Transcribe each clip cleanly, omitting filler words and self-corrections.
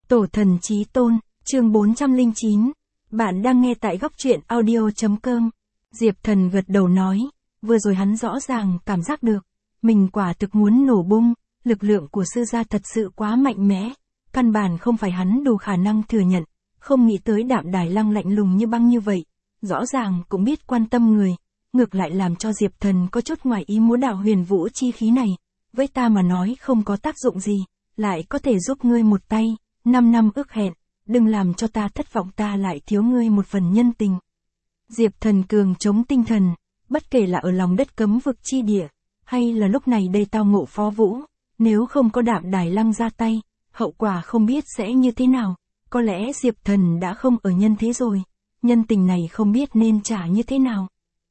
Tổ thần chí tôn, chương 409. Bạn đang nghe tại góc truyện audio.com. Diệp Thần gật đầu nói, vừa rồi hắn rõ ràng cảm giác được, mình quả thực muốn nổ bung, lực lượng của sư gia thật sự quá mạnh mẽ, căn bản không phải hắn đủ khả năng thừa nhận, không nghĩ tới Đạm Đài Lăng lạnh lùng như băng như vậy, rõ ràng cũng biết quan tâm người, ngược lại làm cho Diệp Thần có chút ngoài ý muốn đạo huyền vũ chi khí này, với ta mà nói không có tác dụng gì, lại có thể giúp ngươi một tay, 5 năm ước hẹn, đừng làm cho ta thất vọng, ta lại thiếu ngươi một phần nhân tình. Diệp Thần cường chống tinh thần, bất kể là ở lòng đất cấm vực chi địa, hay là lúc này đây tao ngộ Phó Vũ, nếu không có Đạm Đài Lăng ra tay, hậu quả không biết sẽ như thế nào, có lẽ Diệp Thần đã không ở nhân thế rồi, nhân tình này không biết nên trả như thế nào.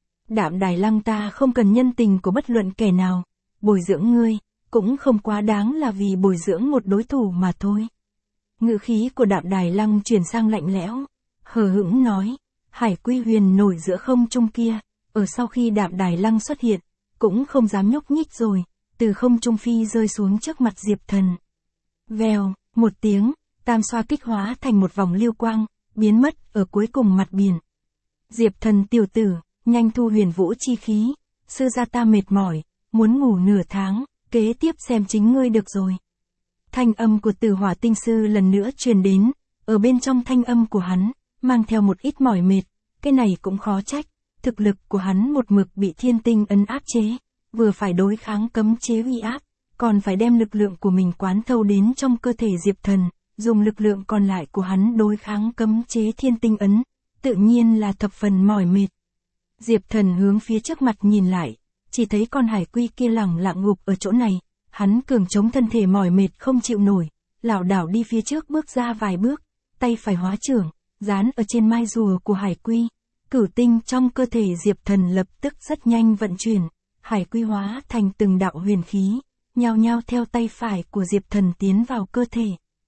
Đạm Đài Lăng, ta không cần nhân tình của bất luận kẻ nào, bồi dưỡng ngươi, cũng không quá đáng là vì bồi dưỡng một đối thủ mà thôi. Ngữ khí của Đạm Đài Lăng chuyển sang lạnh lẽo, hờ hững nói, Hải Quy Huyền nổi giữa không trung kia, ở sau khi Đạm Đài Lăng xuất hiện, cũng không dám nhúc nhích rồi, từ không trung phi rơi xuống trước mặt Diệp Thần. Vèo, một tiếng, tam xoa kích hóa thành một vòng lưu quang, biến mất ở cuối cùng mặt biển. Diệp Thần tiểu tử, nhanh thu huyền vũ chi khí, sư gia ta mệt mỏi, muốn ngủ nửa tháng, kế tiếp xem chính ngươi được rồi. Thanh âm của Tử Hỏa tinh sư lần nữa truyền đến, ở bên trong thanh âm của hắn, mang theo một ít mỏi mệt, cái này cũng khó trách, thực lực của hắn một mực bị thiên tinh ấn áp chế, vừa phải đối kháng cấm chế uy áp, còn phải đem lực lượng của mình quán thâu đến trong cơ thể Diệp Thần, dùng lực lượng còn lại của hắn đối kháng cấm chế thiên tinh ấn, tự nhiên là thập phần mỏi mệt. Diệp Thần hướng phía trước mặt nhìn lại, chỉ thấy con hải quy kia lẳng lặng ngục ở chỗ này, hắn cường chống thân thể mỏi mệt không chịu nổi, lảo đảo đi phía trước bước ra vài bước, tay phải hóa trưởng, dán ở trên mai rùa của hải quy. Cửu tinh trong cơ thể Diệp Thần lập tức rất nhanh vận chuyển, hải quy hóa thành từng đạo huyền khí, nhao nhao theo tay phải của Diệp Thần tiến vào cơ thể.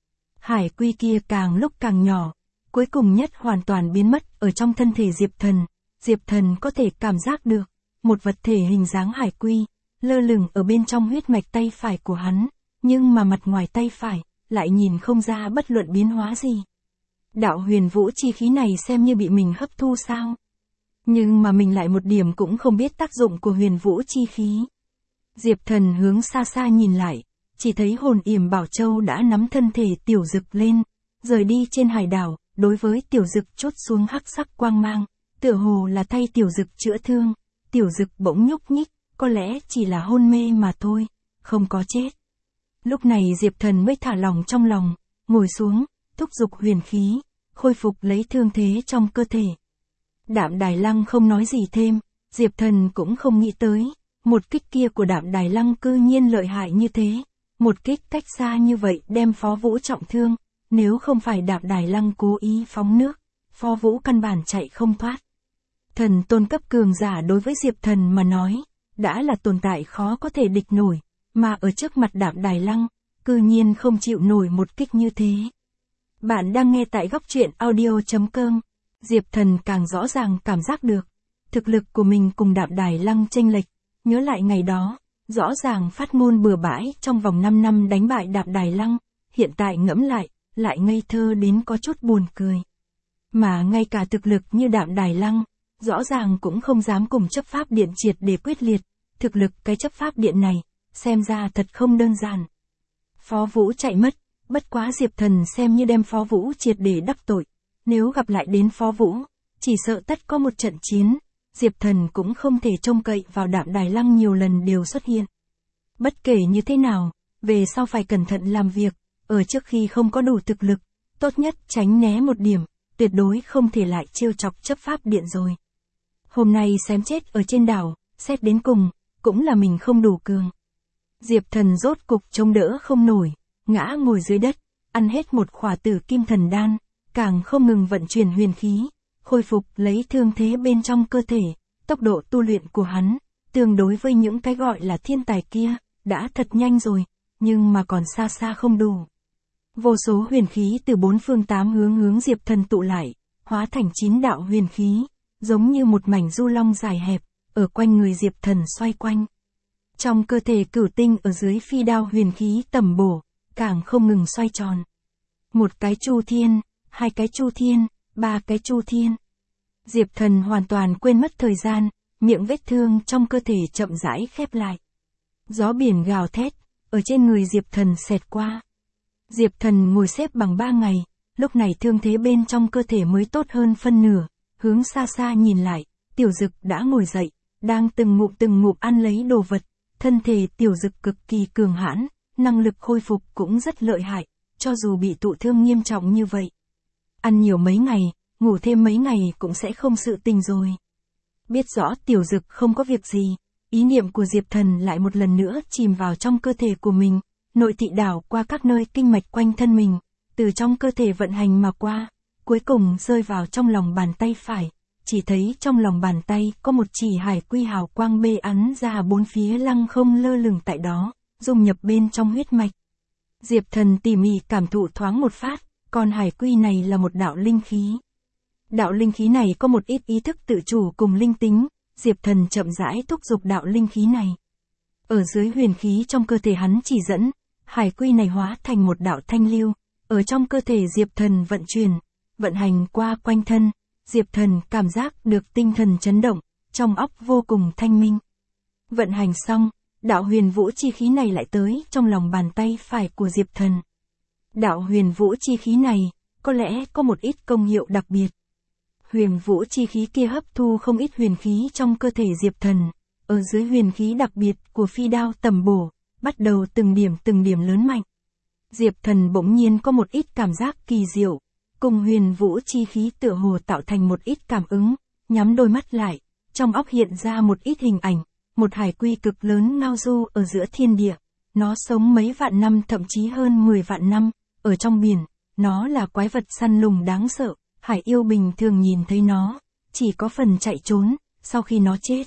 Hải quy kia càng lúc càng nhỏ, cuối cùng nhất hoàn toàn biến mất ở trong thân thể Diệp Thần. Diệp Thần có thể cảm giác được, một vật thể hình dáng hải quy, lơ lửng ở bên trong huyết mạch tay phải của hắn, nhưng mà mặt ngoài tay phải, lại nhìn không ra bất luận biến hóa gì. Đạo huyền vũ chi khí này xem như bị mình hấp thu sao? Nhưng mà mình lại một điểm cũng không biết tác dụng của huyền vũ chi khí. Diệp Thần hướng xa xa nhìn lại, chỉ thấy hồn yểm bảo châu đã nắm thân thể tiểu dực lên, rời đi trên hải đảo, đối với tiểu dực chốt xuống hắc sắc quang mang, tựa hồ là thay tiểu dực chữa thương, tiểu dực bỗng nhúc nhích, có lẽ chỉ là hôn mê mà thôi, không có chết. Lúc này Diệp Thần mới thả lòng trong lòng, ngồi xuống, thúc giục huyền khí, khôi phục lấy thương thế trong cơ thể. Đạm Đài Lăng không nói gì thêm, Diệp Thần cũng không nghĩ tới, một kích kia của Đạm Đài Lăng cư nhiên lợi hại như thế, một kích cách xa như vậy đem Phó Vũ trọng thương, nếu không phải Đạm Đài Lăng cố ý phóng nước, Phó Vũ căn bản chạy không thoát. Thần tôn cấp cường giả đối với Diệp Thần mà nói, đã là tồn tại khó có thể địch nổi, mà ở trước mặt Đạm Đài Lăng, cư nhiên không chịu nổi một kích như thế. Bạn đang nghe tại góc truyện audio.com. Diệp Thần càng rõ ràng cảm giác được, thực lực của mình cùng Đạm Đài Lăng chênh lệch, nhớ lại ngày đó, rõ ràng phát ngôn bừa bãi trong vòng 5 năm đánh bại Đạm Đài Lăng, hiện tại ngẫm lại ngây thơ đến có chút buồn cười. Mà ngay cả thực lực như Đạm Đài Lăng, rõ ràng cũng không dám cùng chấp pháp điện triệt để quyết liệt, thực lực cái chấp pháp điện này, xem ra thật không đơn giản. Phó Vũ chạy mất, bất quá Diệp Thần xem như đem Phó Vũ triệt để đắc tội, nếu gặp lại đến Phó Vũ, chỉ sợ tất có một trận chiến, Diệp Thần cũng không thể trông cậy vào Đạm Đài Lăng nhiều lần đều xuất hiện. Bất kể như thế nào, về sau phải cẩn thận làm việc, ở trước khi không có đủ thực lực, tốt nhất tránh né một điểm, tuyệt đối không thể lại trêu chọc chấp pháp điện rồi. Hôm nay xém chết ở trên đảo, xét đến cùng, cũng là mình không đủ cường. Diệp Thần rốt cục chống đỡ không nổi, ngã ngồi dưới đất, ăn hết một khỏa tử kim thần đan, càng không ngừng vận chuyển huyền khí, khôi phục lấy thương thế bên trong cơ thể, tốc độ tu luyện của hắn, tương đối với những cái gọi là thiên tài kia, đã thật nhanh rồi, nhưng mà còn xa xa không đủ. Vô số huyền khí từ bốn phương tám hướng Diệp Thần tụ lại, hóa thành 9 đạo huyền khí, giống như một mảnh du long dài hẹp, ở quanh người Diệp Thần xoay quanh. Trong cơ thể cửu tinh ở dưới phi đao huyền khí tầm bổ, càng không ngừng xoay tròn. Một cái chu thiên, hai cái chu thiên, ba cái chu thiên. Diệp Thần hoàn toàn quên mất thời gian, miệng vết thương trong cơ thể chậm rãi khép lại. Gió biển gào thét, ở trên người Diệp Thần xẹt qua. Diệp Thần ngồi xếp bằng 3 ngày, lúc này thương thế bên trong cơ thể mới tốt hơn phân nửa, hướng xa xa nhìn lại, Tiểu Dực đã ngồi dậy, đang từng ngụm ăn lấy đồ vật, thân thể Tiểu Dực cực kỳ cường hãn, năng lực khôi phục cũng rất lợi hại, cho dù bị tụ thương nghiêm trọng như vậy. Ăn nhiều mấy ngày, ngủ thêm mấy ngày cũng sẽ không sự tình rồi. Biết rõ Tiểu Dực không có việc gì, ý niệm của Diệp Thần lại một lần nữa chìm vào trong cơ thể của mình, nội thị đảo qua các nơi kinh mạch quanh thân mình, từ trong cơ thể vận hành mà qua, cuối cùng rơi vào trong lòng bàn tay phải, chỉ thấy trong lòng bàn tay có một chỉ hải quy hào quang bê ắn ra bốn phía lăng không lơ lửng tại đó, dung nhập bên trong huyết mạch. Diệp Thần tỉ mỉ cảm thụ thoáng một phát, còn hải quy này là một đạo linh khí. Đạo linh khí này có một ít ý thức tự chủ cùng linh tính, Diệp Thần chậm rãi thúc giục đạo linh khí này. Ở dưới huyền khí trong cơ thể hắn chỉ dẫn, hải quy này hóa thành một đạo thanh lưu, ở trong cơ thể Diệp Thần vận chuyển, vận hành qua quanh thân, Diệp Thần cảm giác được tinh thần chấn động, trong óc vô cùng thanh minh. Vận hành xong, đạo huyền vũ chi khí này lại tới trong lòng bàn tay phải của Diệp Thần. Đạo huyền vũ chi khí này, có lẽ có một ít công hiệu đặc biệt. Huyền vũ chi khí kia hấp thu không ít huyền khí trong cơ thể Diệp Thần, ở dưới huyền khí đặc biệt của phi đao tầm bổ, bắt đầu từng điểm lớn mạnh. Diệp Thần bỗng nhiên có một ít cảm giác kỳ diệu, cùng huyền vũ chi khí tựa hồ tạo thành một ít cảm ứng, nhắm đôi mắt lại, trong óc hiện ra một ít hình ảnh, một hải quy cực lớn ngao du ở giữa thiên địa, nó sống mấy vạn năm thậm chí hơn 10 vạn năm, ở trong biển, nó là quái vật săn lùng đáng sợ, hải yêu bình thường nhìn thấy nó, chỉ có phần chạy trốn, sau khi nó chết.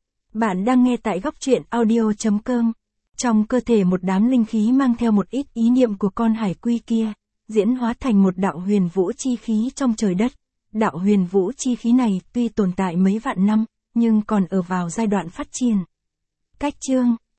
Bạn đang nghe tại góc truyện audio.com. Trong cơ thể một đám linh khí mang theo một ít ý niệm của con hải quy kia, diễn hóa thành một đạo huyền vũ chi khí trong trời đất. Đạo huyền vũ chi khí này tuy tồn tại mấy vạn năm, nhưng còn ở vào giai đoạn phát triển. Cách chương